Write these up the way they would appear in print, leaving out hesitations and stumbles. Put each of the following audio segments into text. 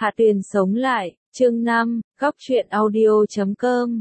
Hạ Tuyền sống lại, chương 5, góc truyện audio.com.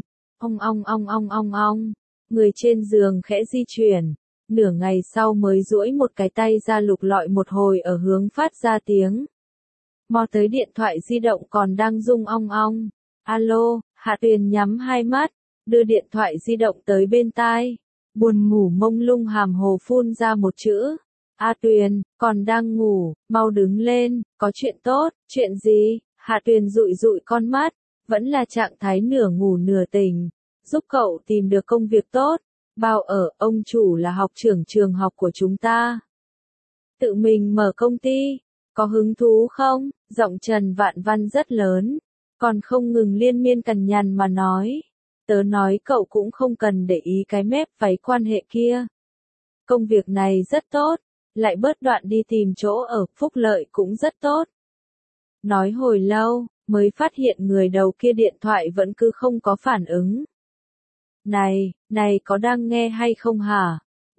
Ong. Người trên giường khẽ di chuyển. Nửa ngày sau mới duỗi một cái tay ra lục lọi một hồi ở hướng phát ra tiếng. Mò tới điện thoại di động còn đang rung ong. Alo, Hạ Tuyền nhắm hai mắt, đưa điện thoại di động tới bên tai. Buồn ngủ mông lung hàm hồ phun ra một chữ. A Tuyền, còn đang ngủ, mau đứng lên, có chuyện tốt, chuyện gì? Hạ Tuyền dụi con mắt, vẫn là trạng thái nửa ngủ nửa tỉnh. Giúp cậu tìm được công việc tốt. Bao ở, ông chủ là học trưởng trường học của chúng ta. Tự mình mở công ty, có hứng thú không? Giọng Trần Vạn Văn rất lớn, còn không ngừng liên miên cằn nhằn mà nói. Tớ nói cậu cũng không cần để ý cái mép váy quan hệ kia. Công việc này rất tốt, lại bớt đoạn đi tìm chỗ ở, phúc lợi cũng rất tốt. Nói hồi lâu, mới phát hiện người đầu kia điện thoại vẫn cứ không có phản ứng. Này có đang nghe hay không hả?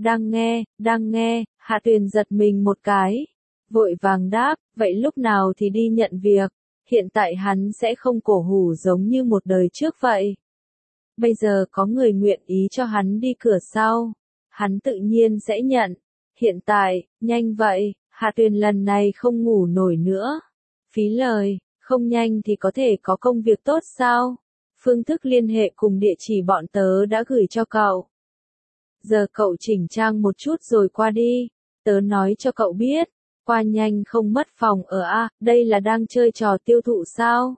Đang nghe, Hạ Tuyền giật mình một cái. Vội vàng đáp, vậy lúc nào thì đi nhận việc, hiện tại hắn sẽ không cổ hủ giống như một đời trước vậy. Bây giờ có người nguyện ý cho hắn đi cửa sau, hắn tự nhiên sẽ nhận. Hiện tại, nhanh vậy, Hạ Tuyền lần này không ngủ nổi nữa. Phí lời, không nhanh thì có thể có công việc tốt sao? Phương thức liên hệ cùng địa chỉ bọn tớ đã gửi cho cậu. Giờ cậu chỉnh trang một chút rồi qua đi, tớ nói cho cậu biết, qua nhanh không mất phòng ở A, đây là đang chơi trò tiêu thụ sao?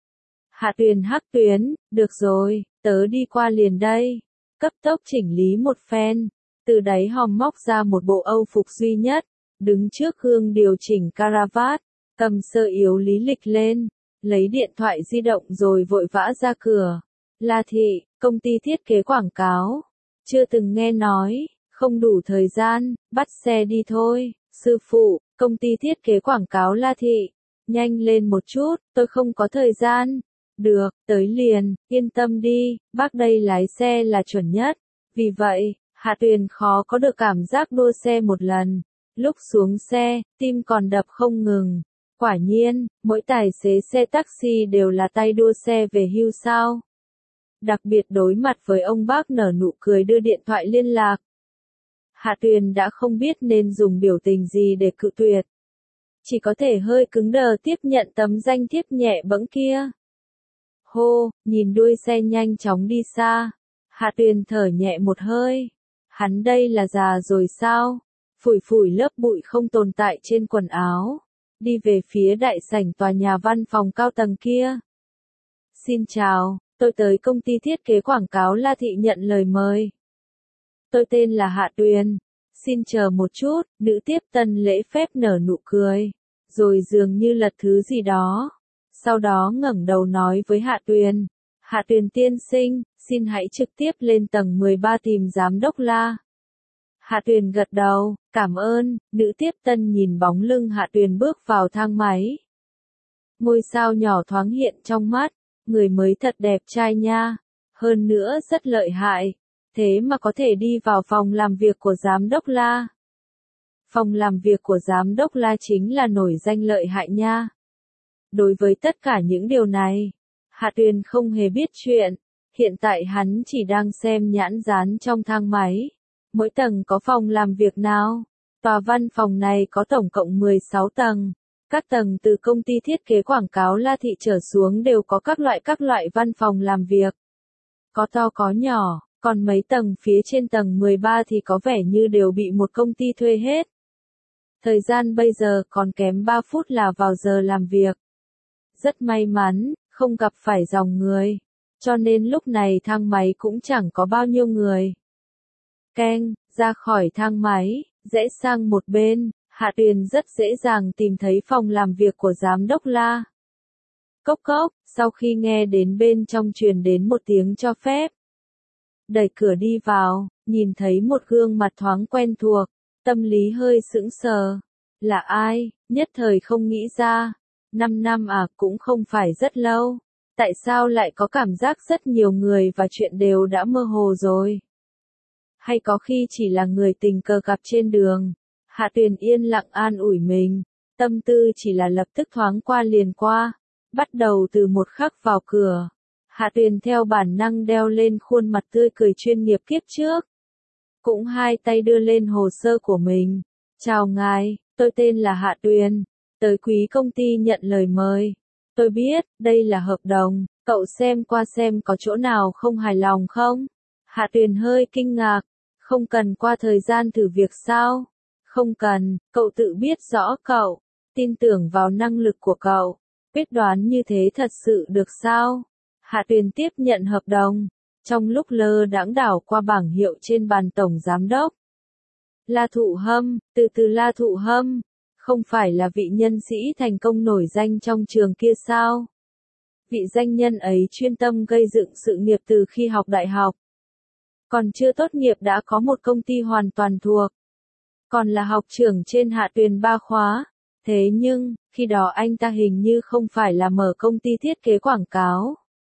Hạ Tuyền hắc tuyến, được rồi, tớ đi qua liền đây. Cấp tốc chỉnh lý một phen, từ đáy hòm móc ra một bộ Âu phục duy nhất, đứng trước gương điều chỉnh caravat, cầm sơ yếu lý lịch lên, lấy điện thoại di động rồi vội vã ra cửa. La Thị, công ty thiết kế quảng cáo. Chưa từng nghe nói, không đủ thời gian, bắt xe đi thôi. Sư phụ, công ty thiết kế quảng cáo La Thị. Nhanh lên một chút, tôi không có thời gian. Được, tới liền, yên tâm đi, bác đây lái xe là chuẩn nhất. Vì vậy, Hạ Tuyền khó có được cảm giác đua xe một lần. Lúc xuống xe, tim còn đập không ngừng. Quả nhiên, mỗi tài xế xe taxi đều là tay đua xe về hưu sao. Đặc biệt đối mặt với ông bác nở nụ cười đưa điện thoại liên lạc. Hạ Tuyền đã không biết nên dùng biểu tình gì để cự tuyệt. Chỉ có thể hơi cứng đờ tiếp nhận tấm danh thiếp nhẹ bẫng kia. Hô, nhìn đuôi xe nhanh chóng đi xa. Hạ Tuyền thở nhẹ một hơi. Hắn đây là già rồi sao? Phủi lớp bụi không tồn tại trên quần áo. Đi về phía đại sảnh tòa nhà văn phòng cao tầng kia. Xin chào, tôi tới công ty thiết kế quảng cáo La Thị nhận lời mời. Tôi tên là Hạ Tuyền. Xin chờ một chút, nữ tiếp tân lễ phép nở nụ cười. Rồi dường như lật thứ gì đó. Sau đó ngẩng đầu nói với Hạ Tuyền. Hạ Tuyền tiên sinh, xin hãy trực tiếp lên tầng 13 tìm giám đốc La. Hạ Tuyền gật đầu, cảm ơn, nữ tiếp tân nhìn bóng lưng Hạ Tuyền bước vào thang máy. Ngôi sao nhỏ thoáng hiện trong mắt, người mới thật đẹp trai nha, hơn nữa rất lợi hại, thế mà có thể đi vào phòng làm việc của giám đốc La. Phòng làm việc của giám đốc La chính là nổi danh lợi hại nha. Đối với tất cả những điều này, Hạ Tuyền không hề biết chuyện, hiện tại hắn chỉ đang xem nhãn dán trong thang máy. Mỗi tầng có phòng làm việc nào? Tòa văn phòng này có tổng cộng 16 tầng. Các tầng từ công ty thiết kế quảng cáo La Thị trở xuống đều có các loại văn phòng làm việc. Có to có nhỏ, còn mấy tầng phía trên tầng 13 thì có vẻ như đều bị một công ty thuê hết. Thời gian bây giờ còn kém 3 phút là vào giờ làm việc. Rất may mắn, không gặp phải dòng người. Cho nên lúc này thang máy cũng chẳng có bao nhiêu người. Keng, ra khỏi thang máy, rẽ sang một bên, Hạ Tuyền rất dễ dàng tìm thấy phòng làm việc của giám đốc La. Cốc, sau khi nghe đến bên trong truyền đến một tiếng cho phép. Đẩy cửa đi vào, nhìn thấy một gương mặt thoáng quen thuộc, tâm lý hơi sững sờ. Là ai, nhất thời không nghĩ ra. 5 năm à, cũng không phải rất lâu. Tại sao lại có cảm giác rất nhiều người và chuyện đều đã mơ hồ rồi? Hay có khi chỉ là người tình cờ gặp trên đường. Hạ Tuyền yên lặng an ủi mình, tâm tư chỉ là lập tức thoáng qua liền qua, Bắt đầu từ một khắc vào cửa, Hạ Tuyền theo bản năng đeo lên khuôn mặt tươi cười chuyên nghiệp kiếp trước. Cũng hai tay đưa lên hồ sơ của mình. Chào ngài, tôi tên là Hạ Tuyền, tới quý công ty nhận lời mời. Tôi biết, đây là hợp đồng, cậu xem qua xem có chỗ nào không hài lòng không? Hạ Tuyền hơi kinh ngạc, không cần qua thời gian thử việc sao? Không cần, cậu tự biết rõ cậu, tin tưởng vào năng lực của cậu, quyết đoán như thế thật sự được sao? Hạ Tuyền tiếp nhận hợp đồng, trong lúc lơ đãng đảo qua bảng hiệu trên bàn tổng giám đốc. La Thụ Hâm, từ La Thụ Hâm, không phải là vị nhân sĩ thành công nổi danh trong trường kia sao? Vị danh nhân ấy chuyên tâm gây dựng sự nghiệp từ khi học đại học. Còn chưa tốt nghiệp đã có một công ty hoàn toàn thuộc. Còn là học trưởng trên Hạ Tuyền 3 khóa. Thế nhưng, khi đó anh ta hình như không phải là mở công ty thiết kế quảng cáo.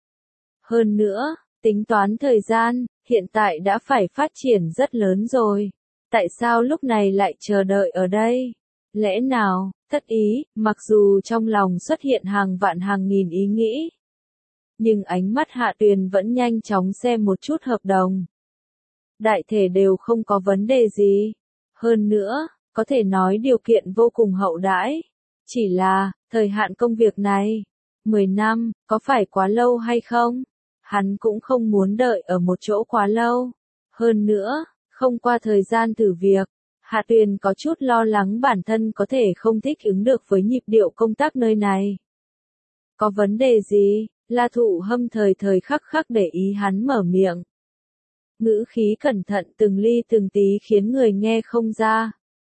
Hơn nữa, tính toán thời gian, hiện tại đã phải phát triển rất lớn rồi. Tại sao lúc này lại chờ đợi ở đây? Lẽ nào, thất ý, mặc dù trong lòng xuất hiện hàng vạn hàng nghìn ý nghĩ. Nhưng ánh mắt Hạ Tuyền vẫn nhanh chóng xem một chút hợp đồng. Đại thể đều không có vấn đề gì. Hơn nữa, có thể nói điều kiện vô cùng hậu đãi. Chỉ là, thời hạn công việc này, 10 năm, có phải quá lâu hay không? Hắn cũng không muốn đợi ở một chỗ quá lâu. Hơn nữa, không qua thời gian thử việc, Hạ Tuyền có chút lo lắng bản thân có thể không thích ứng được với nhịp điệu công tác nơi này. Có vấn đề gì? La Thụ Hâm thời thời khắc khắc để ý hắn mở miệng. Ngữ khí cẩn thận từng ly từng tí khiến người nghe không ra.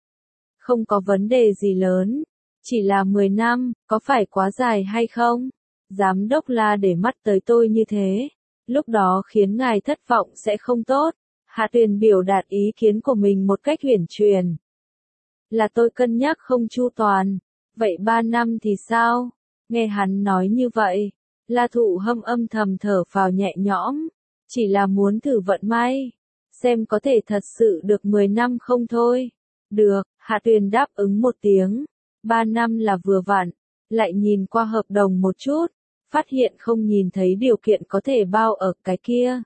Không có vấn đề gì lớn, chỉ là 10 năm, có phải quá dài hay không? Giám đốc La để mắt tới tôi như thế, lúc đó khiến ngài thất vọng sẽ không tốt. Hạ Tuyền biểu đạt ý kiến của mình một cách uyển chuyển. Là tôi cân nhắc không chu toàn, vậy 3 năm thì sao? Nghe hắn nói như vậy, La Thụ Hâm âm thầm thở phào nhẹ nhõm, chỉ là muốn thử vận may, xem có thể thật sự được 10 năm không thôi. Được, Hạ Tuyền đáp ứng một tiếng, 3 năm là vừa vặn, lại nhìn qua hợp đồng một chút, phát hiện không nhìn thấy điều kiện có thể bao ở cái kia.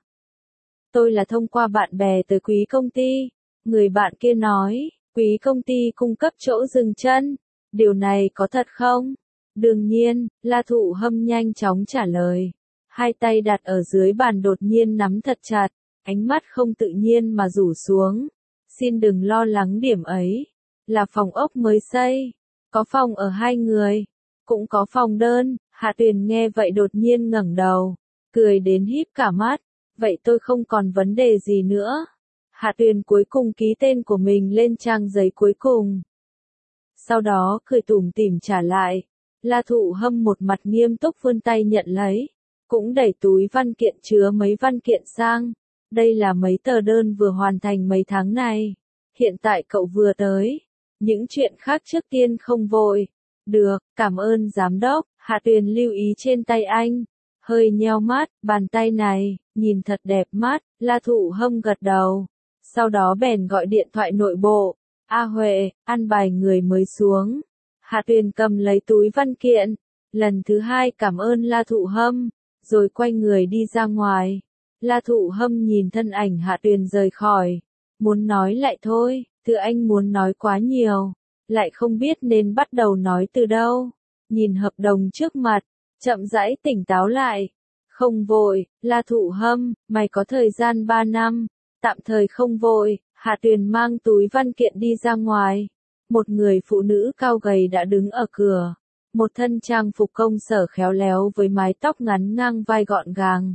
Tôi là thông qua bạn bè tới quý công ty, người bạn kia nói, quý công ty cung cấp chỗ dừng chân, điều này có thật không? Đương nhiên, La Thụ Hâm nhanh chóng trả lời, hai tay đặt ở dưới bàn đột nhiên nắm thật chặt, ánh mắt không tự nhiên mà rủ xuống. Xin đừng lo lắng điểm ấy, là phòng ốc mới xây, có phòng ở 2 người, cũng có phòng đơn. Hạ Tuyền nghe vậy đột nhiên ngẩng đầu, cười đến híp cả mắt. Vậy tôi không còn vấn đề gì nữa. Hạ Tuyền cuối cùng ký tên của mình lên trang giấy cuối cùng. Sau đó cười tủm tỉm trả lại. La Thụ Hâm một mặt nghiêm túc vươn tay nhận lấy. Cũng đẩy túi văn kiện chứa mấy văn kiện sang. Đây là mấy tờ đơn vừa hoàn thành mấy tháng này. Hiện tại cậu vừa tới. Những chuyện khác trước tiên không vội. Được, cảm ơn giám đốc. Hạ Tuyền lưu ý trên tay anh. Hơi nheo mắt, bàn tay này, nhìn thật đẹp mắt. La Thụ Hâm gật đầu. Sau đó bèn gọi điện thoại nội bộ. A Huệ, ăn bài người mới xuống. Hạ Tuyền cầm lấy túi văn kiện. Lần thứ 2 cảm ơn La Thụ Hâm. Rồi quay người đi ra ngoài. La Thụ Hâm nhìn thân ảnh Hạ Tuyền rời khỏi. Muốn nói lại thôi, thứ anh muốn nói quá nhiều. Lại không biết nên bắt đầu nói từ đâu. Nhìn hợp đồng trước mặt, chậm rãi tỉnh táo lại. Không vội, La Thụ Hâm, mày có thời gian 3 năm. Tạm thời không vội. Hạ Tuyền mang túi văn kiện đi ra ngoài. Một người phụ nữ cao gầy đã đứng ở cửa. Một thân trang phục công sở khéo léo với mái tóc ngắn ngang vai gọn gàng.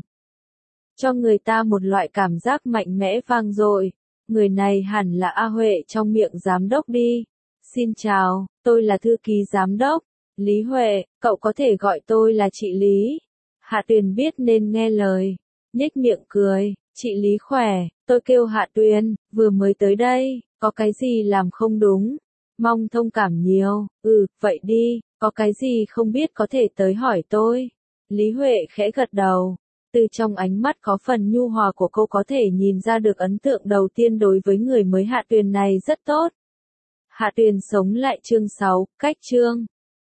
Cho người ta một loại cảm giác mạnh mẽ vang dội. Người này hẳn là A Huệ trong miệng giám đốc đi. Xin chào, tôi là thư ký giám đốc. Lý Huệ, cậu có thể gọi tôi là chị Lý. Hạ Tuyền biết nên nghe lời. Nhếch miệng cười, chị Lý khỏe, tôi kêu Hạ Tuyền, vừa mới tới đây, có cái gì làm không đúng? Mong thông cảm nhiều, vậy đi, có cái gì không biết có thể tới hỏi tôi. Lý Huệ khẽ gật đầu, từ trong ánh mắt có phần nhu hòa của cô có thể nhìn ra được ấn tượng đầu tiên đối với người mới Hạ Tuyền này rất tốt. Hạ Tuyền sống lại chương 6, cách chương.